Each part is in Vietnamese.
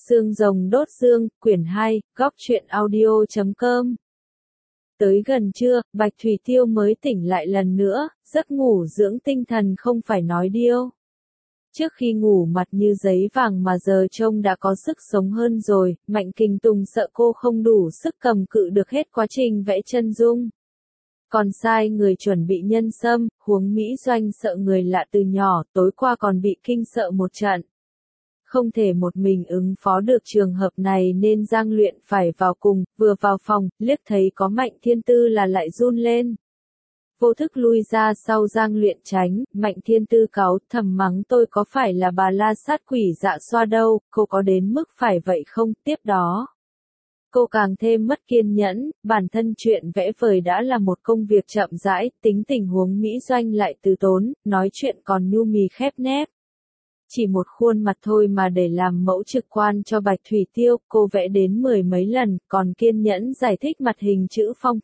Xương rồng đốt xương, quyển 2, góc truyện audio.com. Tới gần trưa, Bạch Thủy Tiêu mới tỉnh lại lần nữa, giấc ngủ dưỡng tinh thần không phải nói điêu. Trước khi ngủ mặt như giấy vàng mà giờ trông đã có sức sống hơn rồi, Mạnh Kình Tùng sợ cô không đủ sức cầm cự được hết quá trình vẽ chân dung. Còn sai người chuẩn bị nhân sâm, huống Mỹ Doanh sợ người lạ từ nhỏ, tối qua còn bị kinh sợ một trận. Không thể một mình ứng phó được trường hợp này nên Giang Luyện phải vào cùng, vừa vào phòng, liếc thấy có Mạnh Thiên Tư là lại run lên. Vô thức lui ra sau Giang Luyện tránh, Mạnh Thiên Tư cáu thầm mắng tôi có phải là bà la sát quỷ dạ xoa đâu, cô có đến mức phải vậy không, tiếp đó. Cô càng thêm mất kiên nhẫn, bản thân chuyện vẽ vời đã là một công việc chậm rãi, tính tình huống Mỹ Doanh lại từ tốn, nói chuyện còn nhu mì khép nép. Chỉ một khuôn mặt thôi mà để làm mẫu trực quan cho Bạch Thủy Tiêu, cô vẽ đến 10 mấy lần, còn kiên nhẫn giải thích mặt hình chữ phong.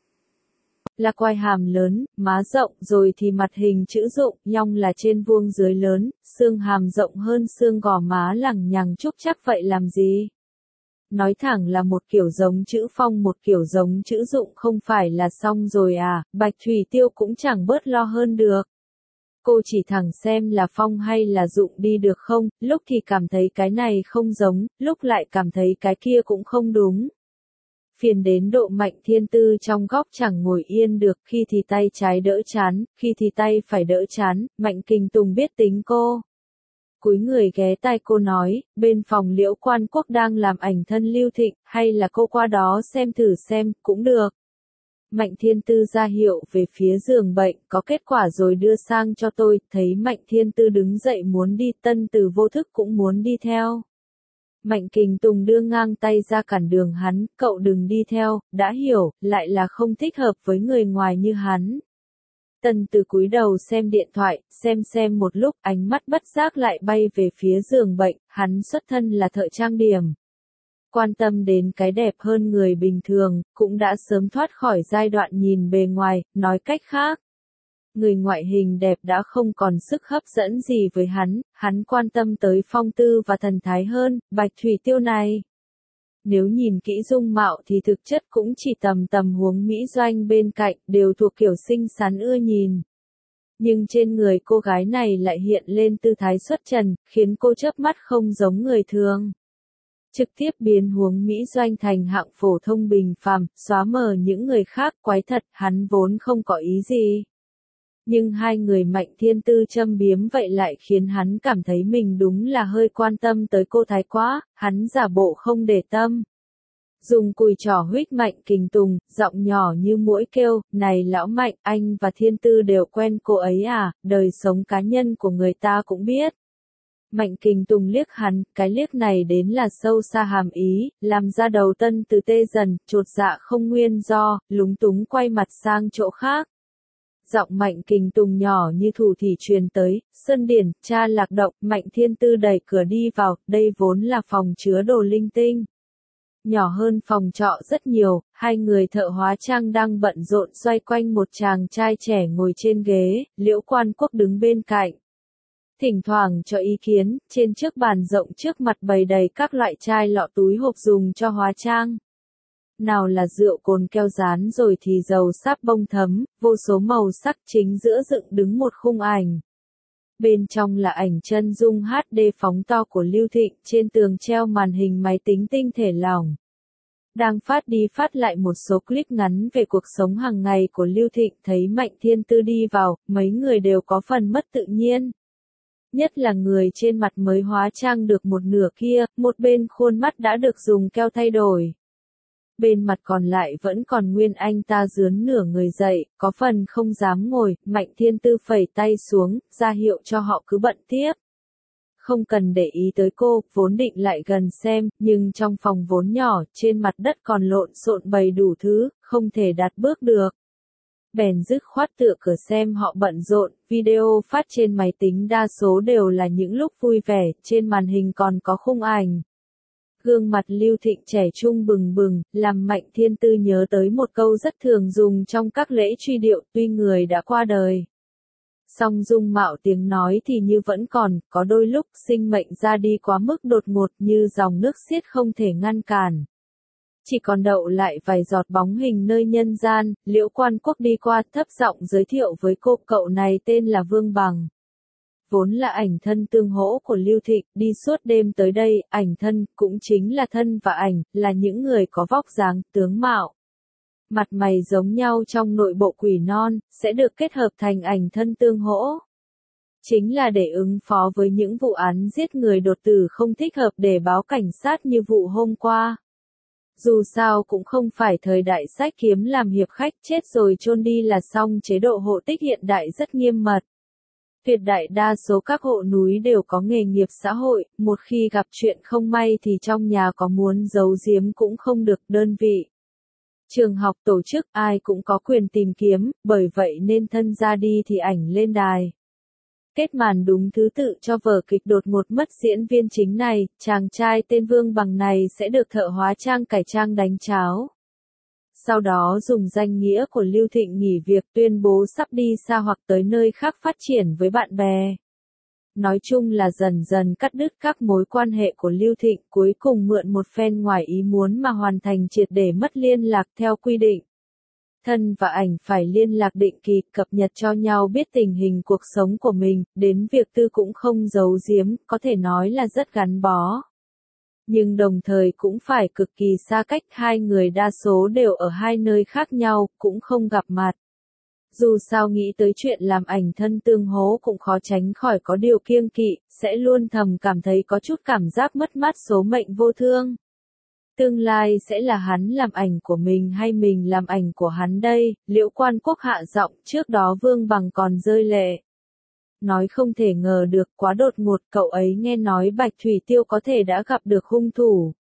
Là quai hàm lớn, má rộng, rồi thì mặt hình chữ dụng, nhong là trên vuông dưới lớn, xương hàm rộng hơn xương gò má lằng nhằng trúc chắc vậy làm gì? Nói thẳng là một kiểu giống chữ phong một kiểu giống chữ dụng không phải là xong rồi à, Bạch Thủy Tiêu cũng chẳng bớt lo hơn được. Cô chỉ thẳng xem là phong hay là dụng đi được không, lúc thì cảm thấy cái này không giống, lúc lại cảm thấy cái kia cũng không đúng. Phiền đến độ Mạnh Thiên Tư trong góc chẳng ngồi yên được, khi thì tay trái đỡ chán, khi thì tay phải đỡ chán, Mạnh Kình Tùng biết tính cô. Cúi người ghé tai cô nói, bên phòng Liễu Quan Quốc đang làm ảnh thân Lưu Thịnh, hay là cô qua đó xem thử xem, cũng được. Mạnh Thiên Tư ra hiệu về phía giường bệnh, có kết quả rồi đưa sang cho tôi, thấy Mạnh Thiên Tư đứng dậy muốn đi, Tân Từ vô thức cũng muốn đi theo. Mạnh Kình Tùng đưa ngang tay ra cản đường hắn, cậu đừng đi theo, đã hiểu, lại là không thích hợp với người ngoài như hắn. Tân Từ cúi đầu xem điện thoại, xem một lúc, ánh mắt bất giác lại bay về phía giường bệnh, hắn xuất thân là thợ trang điểm. Quan tâm đến cái đẹp hơn người bình thường, cũng đã sớm thoát khỏi giai đoạn nhìn bề ngoài, nói cách khác. Người ngoại hình đẹp đã không còn sức hấp dẫn gì với hắn quan tâm tới phong tư và thần thái hơn, Bạch Thủy Tiêu này. Nếu nhìn kỹ dung mạo thì thực chất cũng chỉ tầm huống Mỹ Doanh bên cạnh, đều thuộc kiểu xinh xắn ưa nhìn. Nhưng trên người cô gái này lại hiện lên tư thái xuất trần, khiến cô chớp mắt không giống người thường. Trực tiếp biến huống Mỹ Doanh thành hạng phổ thông bình phàm, xóa mờ những người khác, quái thật, hắn vốn không có ý gì. Nhưng hai người Mạnh Thiên Tư châm biếm vậy lại khiến hắn cảm thấy mình đúng là hơi quan tâm tới cô thái quá, hắn giả bộ không để tâm. Dùng cùi trỏ huých Mạnh Kình Tùng, giọng nhỏ như muỗi kêu, này lão Mạnh, anh và Thiên Tư đều quen cô ấy à, đời sống cá nhân của người ta cũng biết. Mạnh Kình Tùng liếc hắn, cái liếc này đến là sâu xa hàm ý, làm ra đầu Tân Từ tê dần, chột dạ không nguyên do, lúng túng quay mặt sang chỗ khác. Giọng Mạnh Kình Tùng nhỏ như thủ thỉ truyền tới, Sơn Điển, cha Lạc Động, Mạnh Thiên Tư đẩy cửa đi vào, đây vốn là phòng chứa đồ linh tinh. Nhỏ hơn phòng trọ rất nhiều, hai người thợ hóa trang đang bận rộn xoay quanh một chàng trai trẻ ngồi trên ghế, Liễu Quan Quốc đứng bên cạnh. Thỉnh thoảng cho ý kiến, trên chiếc bàn rộng trước mặt bày đầy các loại chai lọ túi hộp dùng cho hóa trang. Nào là rượu cồn keo dán rồi thì dầu sáp bông thấm, vô số màu sắc chính giữa dựng đứng một khung ảnh. Bên trong là ảnh chân dung HD phóng to của Lưu Thịnh, trên tường treo màn hình máy tính tinh thể lỏng. Đang phát đi phát lại một số clip ngắn về cuộc sống hàng ngày của Lưu Thịnh, thấy Mạnh Thiên Tư đi vào, mấy người đều có phần mất tự nhiên. Nhất là người trên mặt mới hóa trang được một nửa kia, một bên khuôn mắt đã được dùng keo thay đổi. Bên mặt còn lại vẫn còn nguyên anh ta dướn nửa người dậy, có phần không dám ngồi, Mạnh Thiên Tư phẩy tay xuống, ra hiệu cho họ cứ bận tiếp. Không cần để ý tới cô, vốn định lại gần xem, nhưng trong phòng vốn nhỏ, trên mặt đất còn lộn xộn bày đủ thứ, không thể đặt bước được. Bèn dứt khoát tựa cửa xem họ bận rộn, video phát trên máy tính đa số đều là những lúc vui vẻ, trên màn hình còn có khung ảnh. Gương mặt Lưu Thịnh trẻ trung bừng bừng, làm Mạnh Thiên Tư nhớ tới một câu rất thường dùng trong các lễ truy điệu, tuy người đã qua đời. Song dung mạo tiếng nói thì như vẫn còn, có đôi lúc sinh mệnh ra đi quá mức đột ngột như dòng nước xiết không thể ngăn cản. Chỉ còn đậu lại vài giọt bóng hình nơi nhân gian, Liễu Quan Quốc đi qua thấp giọng giới thiệu với cô, cậu này tên là Vương Bằng. Vốn là ảnh thân tương hỗ của Lưu Thịnh, đi suốt đêm tới đây, ảnh thân, cũng chính là thân và ảnh, là những người có vóc dáng, tướng mạo. Mặt mày giống nhau trong nội bộ Quỷ Non, sẽ được kết hợp thành ảnh thân tương hỗ. Chính là để ứng phó với những vụ án giết người đột tử không thích hợp để báo cảnh sát như vụ hôm qua. Dù sao cũng không phải thời đại sách kiếm làm hiệp khách chết rồi chôn đi là xong, chế độ hộ tích hiện đại rất nghiêm mật. Tuyệt đại đa số các hộ núi đều có nghề nghiệp xã hội, một khi gặp chuyện không may thì trong nhà có muốn giấu giếm cũng không được, đơn vị. Trường học tổ chức ai cũng có quyền tìm kiếm, bởi vậy nên thân ra đi thì ảnh lên đài. Kết màn đúng thứ tự cho vở kịch đột ngột mất diễn viên chính này, chàng trai tên Vương Bằng này sẽ được thợ hóa trang cải trang đánh cháo. Sau đó dùng danh nghĩa của Lưu Thịnh nghỉ việc, tuyên bố sắp đi xa hoặc tới nơi khác phát triển với bạn bè. Nói chung là dần dần cắt đứt các mối quan hệ của Lưu Thịnh, cuối cùng mượn một phen ngoài ý muốn mà hoàn thành triệt để mất liên lạc theo quy định. Thân và ảnh phải liên lạc định kỳ, cập nhật cho nhau biết tình hình cuộc sống của mình, đến việc tư cũng không giấu giếm, có thể nói là rất gắn bó. Nhưng đồng thời cũng phải cực kỳ xa cách, hai người đa số đều ở hai nơi khác nhau, cũng không gặp mặt. Dù sao nghĩ tới chuyện làm ảnh thân tương hỗ cũng khó tránh khỏi có điều kiêng kỵ, sẽ luôn thầm cảm thấy có chút cảm giác mất mát số mệnh vô thương. Tương lai sẽ là hắn làm ảnh của mình hay mình làm ảnh của hắn đây, Liễu Quan Quốc hạ giọng, trước đó Vương Bằng còn rơi lệ. Nói không thể ngờ được, quá đột ngột, cậu ấy nghe nói Bạch Thủy Tiêu có thể đã gặp được hung thủ.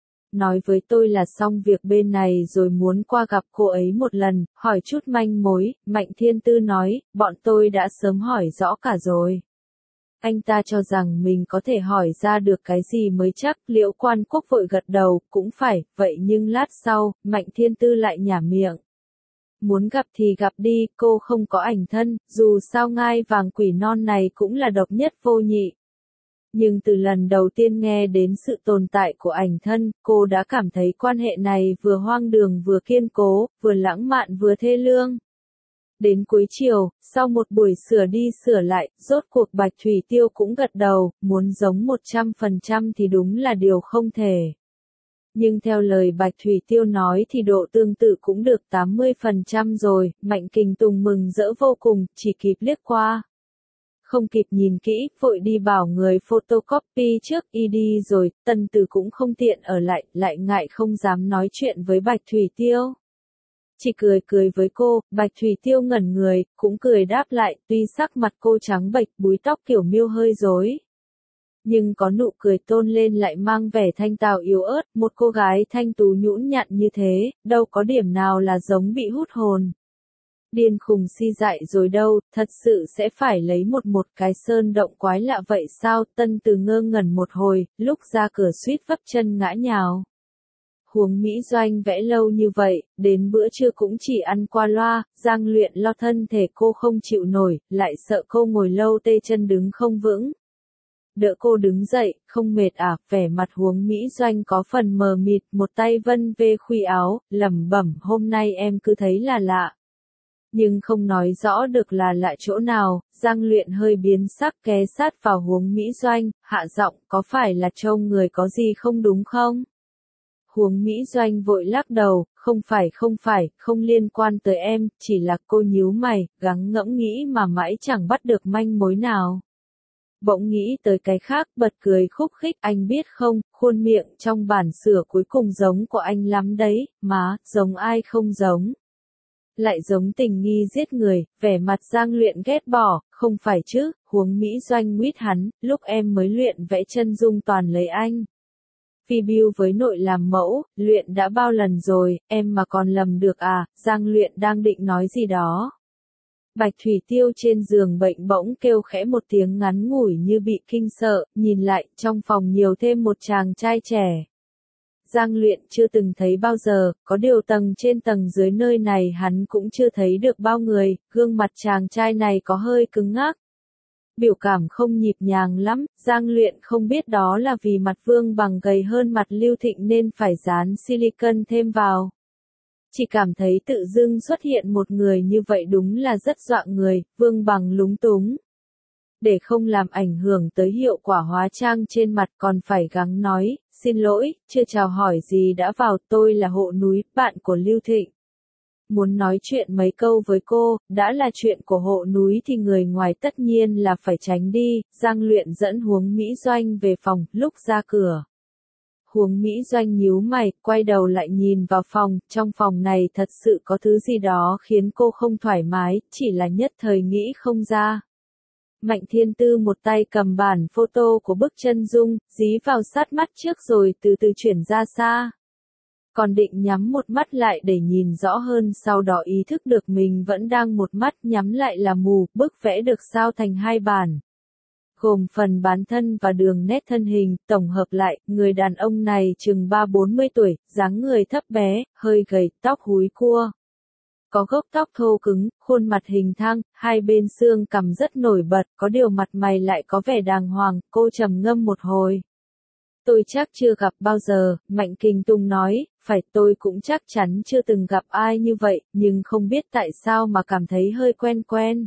Nói với tôi là xong việc bên này rồi muốn qua gặp cô ấy một lần, hỏi chút manh mối, Mạnh Thiên Tư nói, bọn tôi đã sớm hỏi rõ cả rồi. Anh ta cho rằng mình có thể hỏi ra được cái gì mới chắc, Liễu Quan Quốc vội gật đầu, cũng phải, vậy nhưng lát sau, Mạnh Thiên Tư lại nhả miệng. Muốn gặp thì gặp đi, cô không có ảnh thân, dù sao ngai vàng Quỷ Non này cũng là độc nhất vô nhị. Nhưng từ lần đầu tiên nghe đến sự tồn tại của ảnh thân, cô đã cảm thấy quan hệ này vừa hoang đường vừa kiên cố, vừa lãng mạn vừa thê lương. Đến cuối chiều, sau một buổi sửa đi sửa lại, rốt cuộc Bạch Thủy Tiêu cũng gật đầu, muốn giống 100% thì đúng là điều không thể. Nhưng theo lời Bạch Thủy Tiêu nói thì độ tương tự cũng được 80% rồi, Mạnh Kình Tùng mừng rỡ vô cùng, chỉ kịp liếc qua. Không kịp nhìn kỹ, vội đi bảo người photocopy trước, y đi rồi, Tân Từ cũng không tiện ở lại ngại không dám nói chuyện với Bạch Thủy Tiêu. Chỉ cười với cô, Bạch Thủy Tiêu ngẩn người, cũng cười đáp lại, tuy sắc mặt cô trắng bệch, búi tóc kiểu miêu hơi rối. Nhưng có nụ cười tôn lên lại mang vẻ thanh tào yếu ớt, một cô gái thanh tú nhũn nhặn như thế, đâu có điểm nào là giống bị hút hồn. Điên khùng si dại rồi đâu, thật sự sẽ phải lấy một cái sơn động quái lạ vậy sao? Tân Từ ngơ ngẩn một hồi, lúc ra cửa suýt vấp chân ngã nhào. Huống Mỹ Doanh vẽ lâu như vậy, đến bữa trưa cũng chỉ ăn qua loa, Giang Luyện lo thân thể cô không chịu nổi, lại sợ cô ngồi lâu tê chân đứng không vững. Đỡ cô đứng dậy, không mệt à, vẻ mặt Huống Mỹ Doanh có phần mờ mịt, một tay vân về khuy áo, lẩm bẩm, hôm nay em cứ thấy là lạ. Nhưng không nói rõ được là lạ chỗ nào, Giang Luyện hơi biến sắc ghé sát vào Huống Mỹ Doanh, hạ giọng, có phải là trông người có gì không đúng không? Huống Mỹ Doanh vội lắc đầu, không phải, không liên quan tới em, chỉ là cô nhíu mày, gắng ngẫm nghĩ mà mãi chẳng bắt được manh mối nào. Bỗng nghĩ tới cái khác, bật cười khúc khích, anh biết không, khuôn miệng trong bản sửa cuối cùng giống của anh lắm đấy, má, giống ai không giống. Lại giống tình nghi giết người, vẻ mặt Giang Luyện ghét bỏ, không phải chứ, Huống Mỹ Doanh nguyết hắn, lúc em mới luyện vẽ chân dung toàn lấy anh. Phi Biêu với nội làm mẫu, luyện đã bao lần rồi, em mà còn lầm được à, Giang Luyện đang định nói gì đó. Bạch Thủy Tiêu trên giường bệnh bỗng kêu khẽ một tiếng ngắn ngủi như bị kinh sợ, nhìn lại, trong phòng nhiều thêm một chàng trai trẻ. Giang Luyện chưa từng thấy bao giờ, có điều tầng trên tầng dưới nơi này hắn cũng chưa thấy được bao người, gương mặt chàng trai này có hơi cứng ngắc. Biểu cảm không nhịp nhàng lắm, Giang Luyện không biết đó là vì mặt Vương Bằng gầy hơn mặt Lưu Thịnh nên phải dán silicon thêm vào. Chỉ cảm thấy tự dưng xuất hiện một người như vậy đúng là rất dọa người, Vương Bằng lúng túng. Để không làm ảnh hưởng tới hiệu quả hóa trang trên mặt còn phải gắng nói, xin lỗi, chưa chào hỏi gì đã vào, tôi là Hộ Núi, bạn của Lưu Thịnh. Muốn nói chuyện mấy câu với cô, đã là chuyện của Hộ Núi thì người ngoài tất nhiên là phải tránh đi, Giang Luyện dẫn Huống Mỹ Doanh về phòng, lúc ra cửa. Huống Mỹ Doanh nhíu mày, quay đầu lại nhìn vào phòng, trong phòng này thật sự có thứ gì đó khiến cô không thoải mái, chỉ là nhất thời nghĩ không ra. Mạnh Thiên Tư một tay cầm bản photo của bức chân dung, dí vào sát mắt trước rồi từ từ chuyển ra xa. Còn định nhắm một mắt lại để nhìn rõ hơn, sau đó ý thức được mình vẫn đang một mắt nhắm lại là mù, bức vẽ được sao thành hai bản. Gồm phần bán thân và đường nét thân hình, tổng hợp lại, người đàn ông này chừng 30-40 tuổi, dáng người thấp bé, hơi gầy, tóc húi cua. Có gốc tóc thô cứng, khuôn mặt hình thang, hai bên xương cằm rất nổi bật, có điều mặt mày lại có vẻ đàng hoàng, cô trầm ngâm một hồi. Tôi chắc chưa gặp bao giờ, Mạnh Kình Tùng nói, phải tôi cũng chắc chắn chưa từng gặp ai như vậy, nhưng không biết tại sao mà cảm thấy hơi quen quen.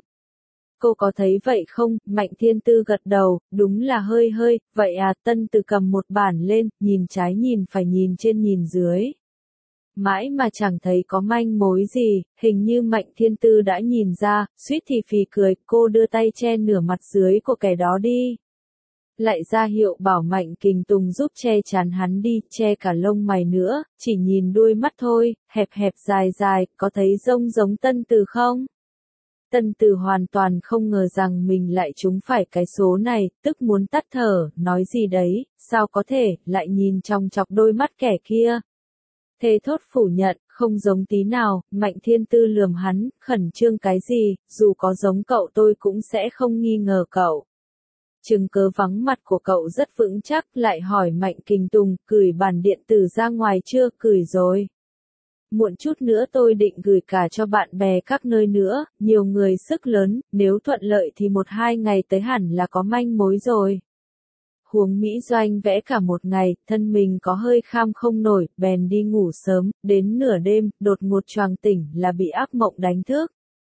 Cô có thấy vậy không? Mạnh Thiên Tư gật đầu, đúng là hơi, vậy à, Tân Từ cầm một bản lên, nhìn trái nhìn phải nhìn trên nhìn dưới. Mãi mà chẳng thấy có manh mối gì, hình như Mạnh Thiên Tư đã nhìn ra, suýt thì phì cười, cô đưa tay che nửa mặt dưới của kẻ đó đi. Lại ra hiệu bảo Mạnh Kình Tùng giúp che chắn hắn đi, che cả lông mày nữa, chỉ nhìn đuôi mắt thôi, hẹp hẹp dài dài, có thấy giống Tân Từ không? Tân Từ hoàn toàn không ngờ rằng mình lại trúng phải cái số này, tức muốn tắt thở, nói gì đấy, sao có thể, lại nhìn chòng chọc đôi mắt kẻ kia. Thề thốt phủ nhận, không giống tí nào, Mạnh Thiên Tư lườm hắn, khẩn trương cái gì, dù có giống cậu tôi cũng sẽ không nghi ngờ cậu. Chứng cớ vắng mặt của cậu rất vững chắc, lại hỏi Mạnh Kình Tùng, gửi bản điện tử ra ngoài chưa, gửi rồi. Muộn chút nữa tôi định gửi cả cho bạn bè các nơi nữa, nhiều người sức lớn, nếu thuận lợi thì 1-2 ngày tới hẳn là có manh mối rồi. Huống Mỹ Doanh vẽ cả một ngày, thân mình có hơi kham không nổi, bèn đi ngủ sớm, đến nửa đêm, đột ngột choàng tỉnh là bị ác mộng đánh thức.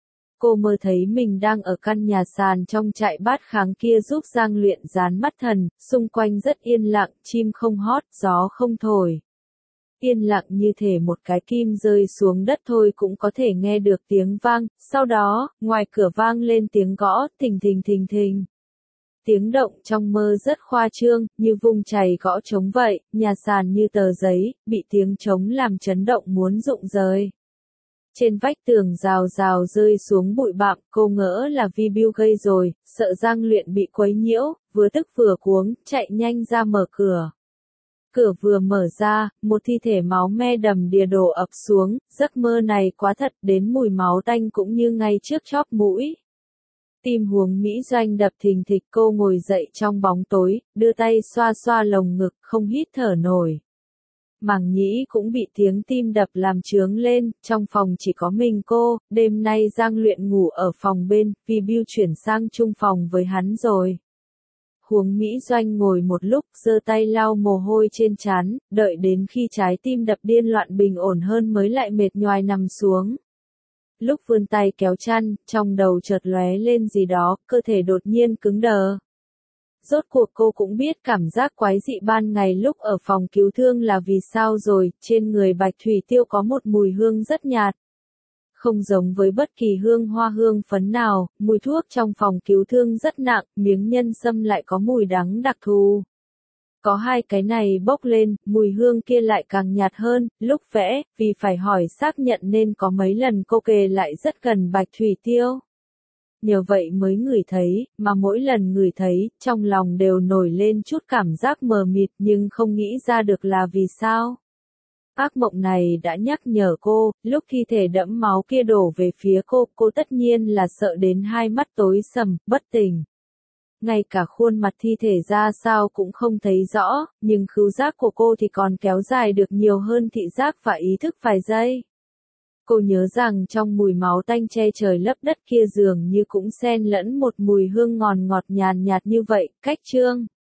Cô mơ thấy mình đang ở căn nhà sàn trong trại bát kháng kia giúp Giang Luyện dán mắt thần, xung quanh rất yên lặng, chim không hót, gió không thổi. Yên lặng như thể một cái kim rơi xuống đất thôi cũng có thể nghe được tiếng vang, sau đó, ngoài cửa vang lên tiếng gõ, thình thình. Tiếng động trong mơ rất khoa trương, như vung chày gõ trống vậy, nhà sàn như tờ giấy, bị tiếng trống làm chấn động muốn rụng rời. Trên vách tường rào rơi xuống bụi bặm, cô ngỡ là vi bưu gây rồi, sợ Giang Luyện bị quấy nhiễu, vừa tức vừa cuống, chạy nhanh ra mở cửa. Cửa vừa mở ra, một thi thể máu me đầm đìa đổ ập xuống, giấc mơ này quá thật đến mùi máu tanh cũng như ngay trước chóp mũi. Tim Huống Mỹ Doanh đập thình thịch, cô ngồi dậy trong bóng tối, đưa tay xoa xoa lồng ngực, không hít thở nổi. Màng nhĩ cũng bị tiếng tim đập làm chướng lên, trong phòng chỉ có mình cô, đêm nay Giang Luyện ngủ ở phòng bên, vì Bill chuyển sang chung phòng với hắn rồi. Huống Mỹ Doanh ngồi một lúc, giơ tay lau mồ hôi trên trán, đợi đến khi trái tim đập điên loạn bình ổn hơn mới lại mệt nhoài nằm xuống. Lúc vươn tay kéo chăn, trong đầu chợt lóe lên gì đó, cơ thể đột nhiên cứng đờ. Rốt cuộc cô cũng biết cảm giác quái dị ban ngày lúc ở phòng cứu thương là vì sao rồi, trên người Bạch Thủy Tiêu có một mùi hương rất nhạt. Không giống với bất kỳ hương hoa hương phấn nào, mùi thuốc trong phòng cứu thương rất nặng, miếng nhân sâm lại có mùi đắng đặc thù. Có hai cái này bốc lên, mùi hương kia lại càng nhạt hơn, lúc vẽ, vì phải hỏi xác nhận nên có mấy lần cô kề lại rất gần Bạch Thủy Tiêu. Nhờ vậy mới ngửi thấy, mà mỗi lần ngửi thấy, trong lòng đều nổi lên chút cảm giác mờ mịt nhưng không nghĩ ra được là vì sao. Ác mộng này đã nhắc nhở cô, lúc thi thể đẫm máu kia đổ về phía cô tất nhiên là sợ đến hai mắt tối sầm, bất tỉnh. ngay cả khuôn mặt thi thể ra sao cũng không thấy rõ, nhưng khứu giác của cô thì còn kéo dài được nhiều hơn thị giác và ý thức vài giây. Cô nhớ rằng trong mùi máu tanh che trời lấp đất kia dường như cũng xen lẫn một mùi hương ngọt ngọt nhàn nhạt như vậy, cách Trương